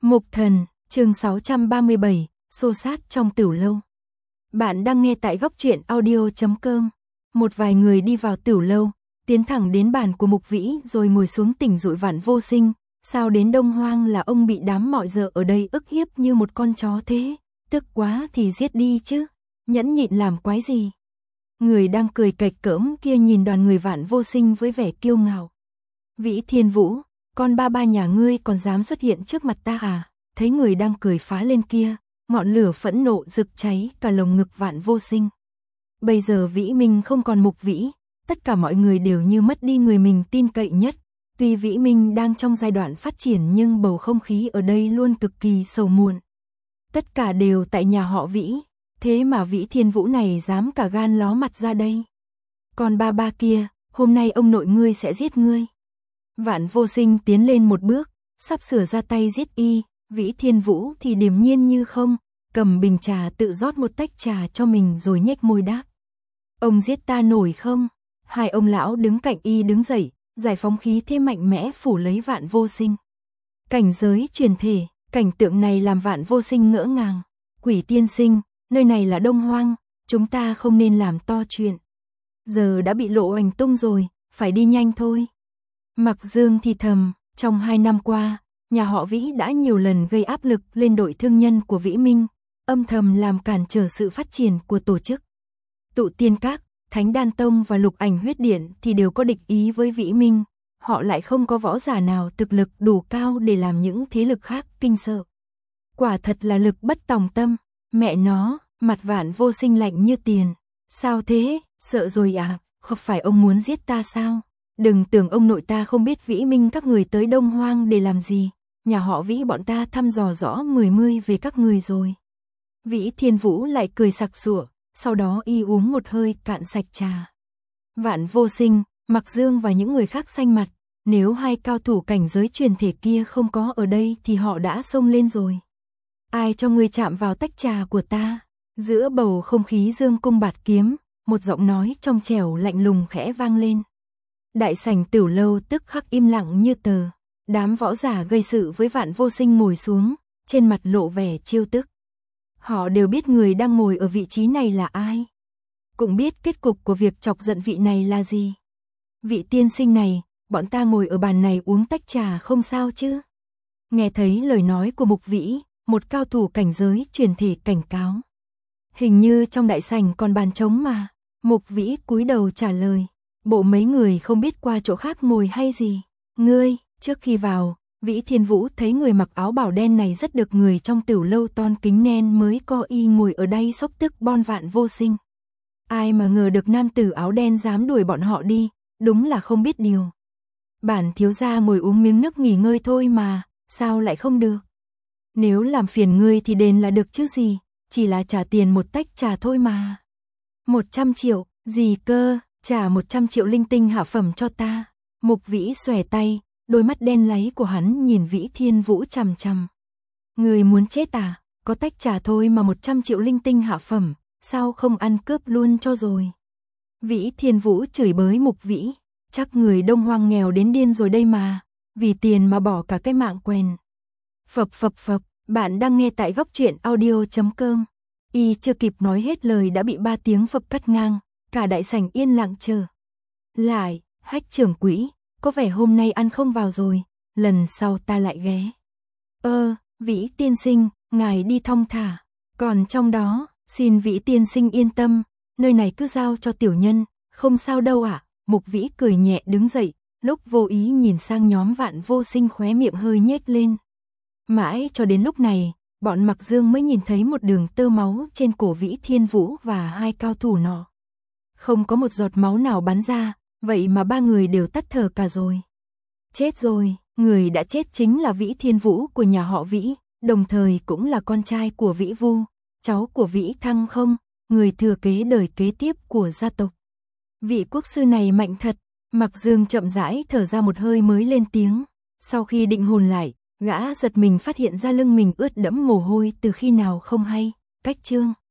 Mục Thần, chương 637, xô xát trong tửu lâu. Bạn đang nghe tại góc truyện audio.com. Một vài người đi vào tửu lâu, tiến thẳng đến bàn của Mục Vĩ rồi ngồi xuống tỉnh dụi Vạn Vô Sinh. Sao đến Đông Hoang là ông bị đám mọi dợ ở đây ức hiếp như một con chó thế? Tức quá thì giết đi chứ, nhẫn nhịn làm quái gì? Người đang cười cạch cỡm kia nhìn đoàn người Vạn Vô Sinh với vẻ kiêu ngạo. Vĩ Thiên Vũ, con ba nhà ngươi còn dám xuất hiện trước mặt ta à? Thấy người đang cười phá lên kia, ngọn lửa phẫn nộ rực cháy cả lồng ngực Vạn Vô Sinh. Bây giờ Vĩ Minh không còn Mục Vĩ, tất cả mọi người đều như mất đi người mình tin cậy nhất. Tuy Vĩ Minh đang trong giai đoạn phát triển nhưng bầu không khí ở đây luôn cực kỳ sầu muộn. Tất cả đều tại nhà họ Vĩ, thế mà Vĩ Thiên Vũ này dám cả gan ló mặt ra đây. Còn ba kia, hôm nay ông nội ngươi sẽ giết ngươi. Vạn Vô Sinh tiến lên một bước, sắp sửa ra tay giết y, Vĩ Thiên Vũ thì điềm nhiên như không, cầm bình trà tự rót một tách trà cho mình rồi nhếch môi đáp. Ông giết ta nổi không? Hai ông lão đứng cạnh y đứng dậy, giải phóng khí thế mạnh mẽ phủ lấy Vạn Vô Sinh. Cảnh giới truyền thể, cảnh tượng này làm Vạn Vô Sinh ngỡ ngàng. Quỷ tiên sinh, nơi này là Đông Hoang, chúng ta không nên làm to chuyện. Giờ đã bị lộ hành tung rồi, phải đi nhanh thôi. Mặc Dương thì thầm, trong 2 năm qua, nhà họ Vĩ đã nhiều lần gây áp lực lên đội thương nhân của Vĩ Minh, âm thầm làm cản trở sự phát triển của tổ chức. Tụ Tiên Các, Thánh Đan Tông và Lục Ảnh Huyết Điện thì đều có địch ý với Vĩ Minh, họ lại không có võ giả nào thực lực đủ cao để làm những thế lực khác kinh sợ. Quả thật là lực bất tòng tâm, mẹ nó, mặt Vạn Vô Sinh lạnh như tiền. Sao thế, sợ rồi à, không phải ông muốn giết ta sao? Đừng tưởng ông nội ta không biết Vĩ Minh các người tới Đông Hoang để làm gì, nhà họ Vĩ bọn ta thăm dò rõ mươi về các người rồi. Vĩ Thiên Vũ lại cười sặc sụa, sau đó y uống một hơi cạn sạch trà. Vạn Vô Sinh, Mặc Dương và những người khác xanh mặt, nếu hai cao thủ cảnh giới truyền thể kia không có ở đây thì họ đã xông lên rồi. Ai cho ngươi chạm vào tách trà của ta? Giữa bầu không khí dương cung bạt kiếm, một giọng nói trong trẻo lạnh lùng khẽ vang lên. Đại sảnh tửu lâu tức khắc im lặng như tờ. Đám võ giả gây sự với Vạn Vô Sinh ngồi xuống, trên mặt lộ vẻ trêu tức. Họ đều biết người đang ngồi ở vị trí này là ai, cũng biết kết cục của việc chọc giận vị này là gì. Vị tiên sinh này, bọn ta ngồi ở bàn này uống tách trà không sao chứ? Nghe thấy lời nói của Mục Vĩ, một cao thủ cảnh giới truyền thể cảnh cáo. Hình như trong đại sảnh còn bàn trống mà. Mục Vĩ cúi đầu trả lời. Bộ mấy người không biết qua chỗ khác ngồi hay gì? Ngươi, trước khi vào, Vĩ Thiên Vũ thấy người mặc áo bảo đen này rất được người trong tửu lâu ton kính nên mới co y ngồi ở đây xốc tức bon Vạn Vô Sinh. Ai mà ngờ được nam tử áo đen dám đuổi bọn họ đi, đúng là không biết điều. Bản thiếu gia ngồi uống miếng nước nghỉ ngơi thôi mà, sao lại không được? Nếu làm phiền ngươi thì đền là được chứ gì, chỉ là trả tiền một tách trà thôi mà. 100 triệu, gì cơ? Trả 100 triệu linh tinh hạ phẩm cho ta. Mục Vĩ xòe tay, đôi mắt đen láy của hắn nhìn Vĩ Thiên Vũ chằm chằm. Người muốn chết à? Có tách trà thôi mà 100 triệu linh tinh hạ phẩm, sao không ăn cướp luôn cho rồi? Vĩ Thiên Vũ chửi bới Mục Vĩ, chắc người Đông Hoang nghèo đến điên rồi đây mà, vì tiền mà bỏ cả cái mạng quèn. Phập, bạn đang nghe tại góc truyện audio.com. Y chưa kịp nói hết lời đã bị 3 tiếng phập cắt ngang. Cả đại sảnh yên lặng chờ. Lại, Hách trưởng quỹ, có vẻ hôm nay ăn không vào rồi, lần sau ta lại ghé. Vĩ tiên sinh, ngài đi thong thả. Còn trong đó, xin Vĩ tiên sinh yên tâm, nơi này cứ giao cho tiểu nhân, không sao đâu ạ. Mục Vĩ cười nhẹ đứng dậy, lúc vô ý nhìn sang nhóm Vạn Vô Sinh khóe miệng hơi nhếch lên. Mãi cho đến lúc này, bọn Mặc Dương mới nhìn thấy một đường tơ máu trên cổ Vĩ Thiên Vũ và hai cao thủ nọ. Không có một giọt máu nào bắn ra, vậy mà 3 người đều tắt thở cả rồi. Chết rồi, người đã chết chính là Vĩ Thiên Vũ của nhà họ Vĩ, đồng thời cũng là con trai của Vĩ Vu, cháu của Vĩ Thăng không, người thừa kế đời kế tiếp của gia tộc. Vị quốc sư này mạnh thật. Mặc Dương chậm rãi thở ra một hơi mới lên tiếng. Sau khi định hồn lại, gã giật mình phát hiện ra lưng mình ướt đẫm mồ hôi từ khi nào không hay. Cách chương